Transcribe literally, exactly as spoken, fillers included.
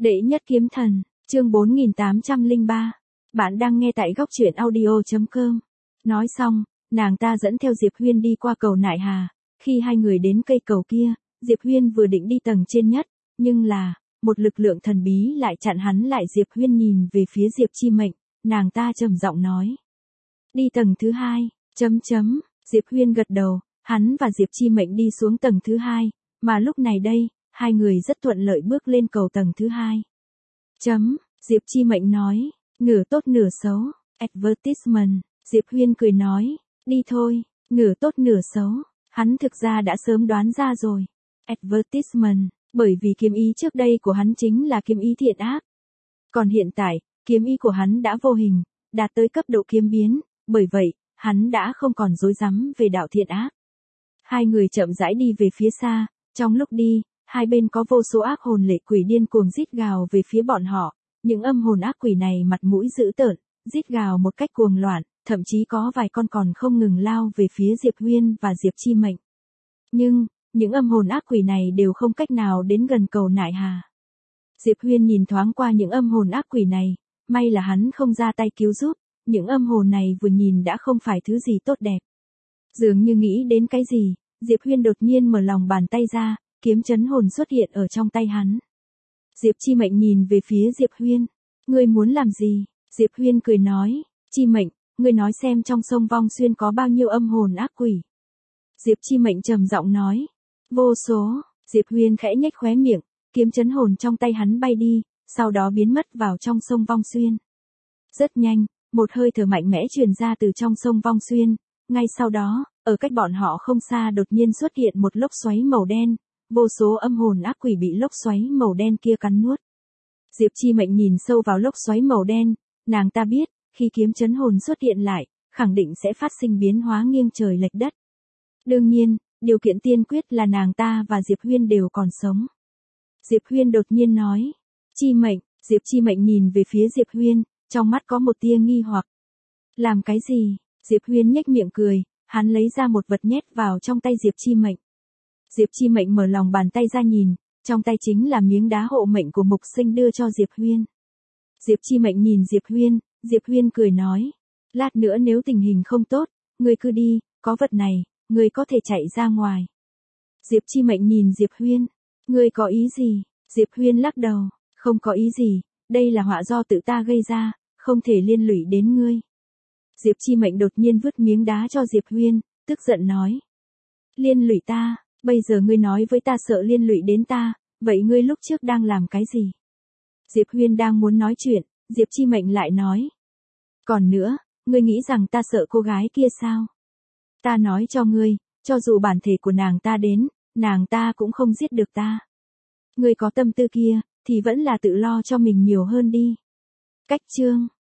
Đệ nhất kiếm thần, chương bốn nghìn tám trăm lẻ ba. Bạn đang nghe tại góc truyện audio chấm com. Nói xong, nàng ta dẫn theo Diệp Huyên đi qua cầu Nại Hà. Khi hai người đến cây cầu kia, Diệp Huyên vừa định đi tầng trên nhất, nhưng là, một lực lượng thần bí lại chặn hắn lại. Diệp Huyên nhìn về phía Diệp Chi Mệnh, nàng ta trầm giọng nói. Đi tầng thứ hai, chấm chấm, Diệp Huyên gật đầu, hắn và Diệp Chi Mệnh đi xuống tầng thứ hai, mà lúc này đây, hai người rất thuận lợi bước lên cầu tầng thứ hai. Chấm, Diệp Chi Mệnh nói, nửa tốt nửa xấu, advertisement, Diệp Huyên cười nói, đi thôi, nửa tốt nửa xấu, hắn thực ra đã sớm đoán ra rồi. Advertisement, bởi vì kiếm ý trước đây của hắn chính là kiếm ý thiện ác. Còn hiện tại, kiếm ý của hắn đã vô hình, đạt tới cấp độ kiếm biến, bởi vậy, hắn đã không còn rối rắm về đạo thiện ác. Hai người chậm rãi đi về phía xa, trong lúc đi, hai bên có vô số ác hồn lệ quỷ điên cuồng rít gào về phía bọn họ, những âm hồn ác quỷ này mặt mũi dữ tợn, rít gào một cách cuồng loạn, thậm chí có vài con còn không ngừng lao về phía Diệp Huyên và Diệp Chi Mệnh. Nhưng, những âm hồn ác quỷ này đều không cách nào đến gần cầu Nại Hà. Diệp Huyên nhìn thoáng qua những âm hồn ác quỷ này, may là hắn không ra tay cứu giúp, những âm hồn này vừa nhìn đã không phải thứ gì tốt đẹp. Dường như nghĩ đến cái gì, Diệp Huyên đột nhiên mở lòng bàn tay ra, kiếm chấn hồn xuất hiện ở trong tay hắn. Diệp Chi Mệnh nhìn về phía Diệp Huyên, ngươi muốn làm gì? Diệp Huyên cười nói, Chi Mệnh, ngươi nói xem trong sông Vong Xuyên có bao nhiêu âm hồn ác quỷ. Diệp Chi Mệnh trầm giọng nói, vô số. Diệp Huyên khẽ nhếch khóe miệng, kiếm chấn hồn trong tay hắn bay đi, sau đó biến mất vào trong sông Vong Xuyên. Rất nhanh, một hơi thở mạnh mẽ truyền ra từ trong sông Vong Xuyên, ngay sau đó, ở cách bọn họ không xa đột nhiên xuất hiện một lốc xoáy màu đen, vô số âm hồn ác quỷ bị lốc xoáy màu đen kia cắn nuốt. Diệp Chi Mệnh nhìn sâu vào lốc xoáy màu đen, nàng ta biết, khi kiếm chấn hồn xuất hiện lại, khẳng định sẽ phát sinh biến hóa nghiêng trời lệch đất. Đương nhiên, điều kiện tiên quyết là nàng ta và Diệp Huyên đều còn sống. Diệp Huyên đột nhiên nói, Chi Mệnh, Diệp Chi Mệnh nhìn về phía Diệp Huyên, trong mắt có một tia nghi hoặc. Làm cái gì? Diệp Huyên nhếch miệng cười, hắn lấy ra một vật nhét vào trong tay Diệp Chi Mệnh. Diệp Chi Mệnh mở lòng bàn tay ra nhìn, trong tay chính là miếng đá hộ mệnh của Mục Sinh đưa cho Diệp Huyên. Diệp Chi Mệnh nhìn Diệp Huyên, Diệp Huyên cười nói, lát nữa nếu tình hình không tốt, ngươi cứ đi, có vật này, ngươi có thể chạy ra ngoài. Diệp Chi Mệnh nhìn Diệp Huyên, ngươi có ý gì? Diệp Huyên lắc đầu, không có ý gì, đây là họa do tự ta gây ra, không thể liên lụy đến ngươi. Diệp Chi Mệnh đột nhiên vứt miếng đá cho Diệp Huyên, tức giận nói, liên lụy ta, bây giờ ngươi nói với ta sợ liên lụy đến ta, vậy ngươi lúc trước đang làm cái gì? Diệp Huyên đang muốn nói chuyện, Diệp Chi Mệnh lại nói, còn nữa, ngươi nghĩ rằng ta sợ cô gái kia sao? Ta nói cho ngươi, cho dù bản thể của nàng ta đến, nàng ta cũng không giết được ta. Ngươi có tâm tư kia, thì vẫn là tự lo cho mình nhiều hơn đi. Cách chương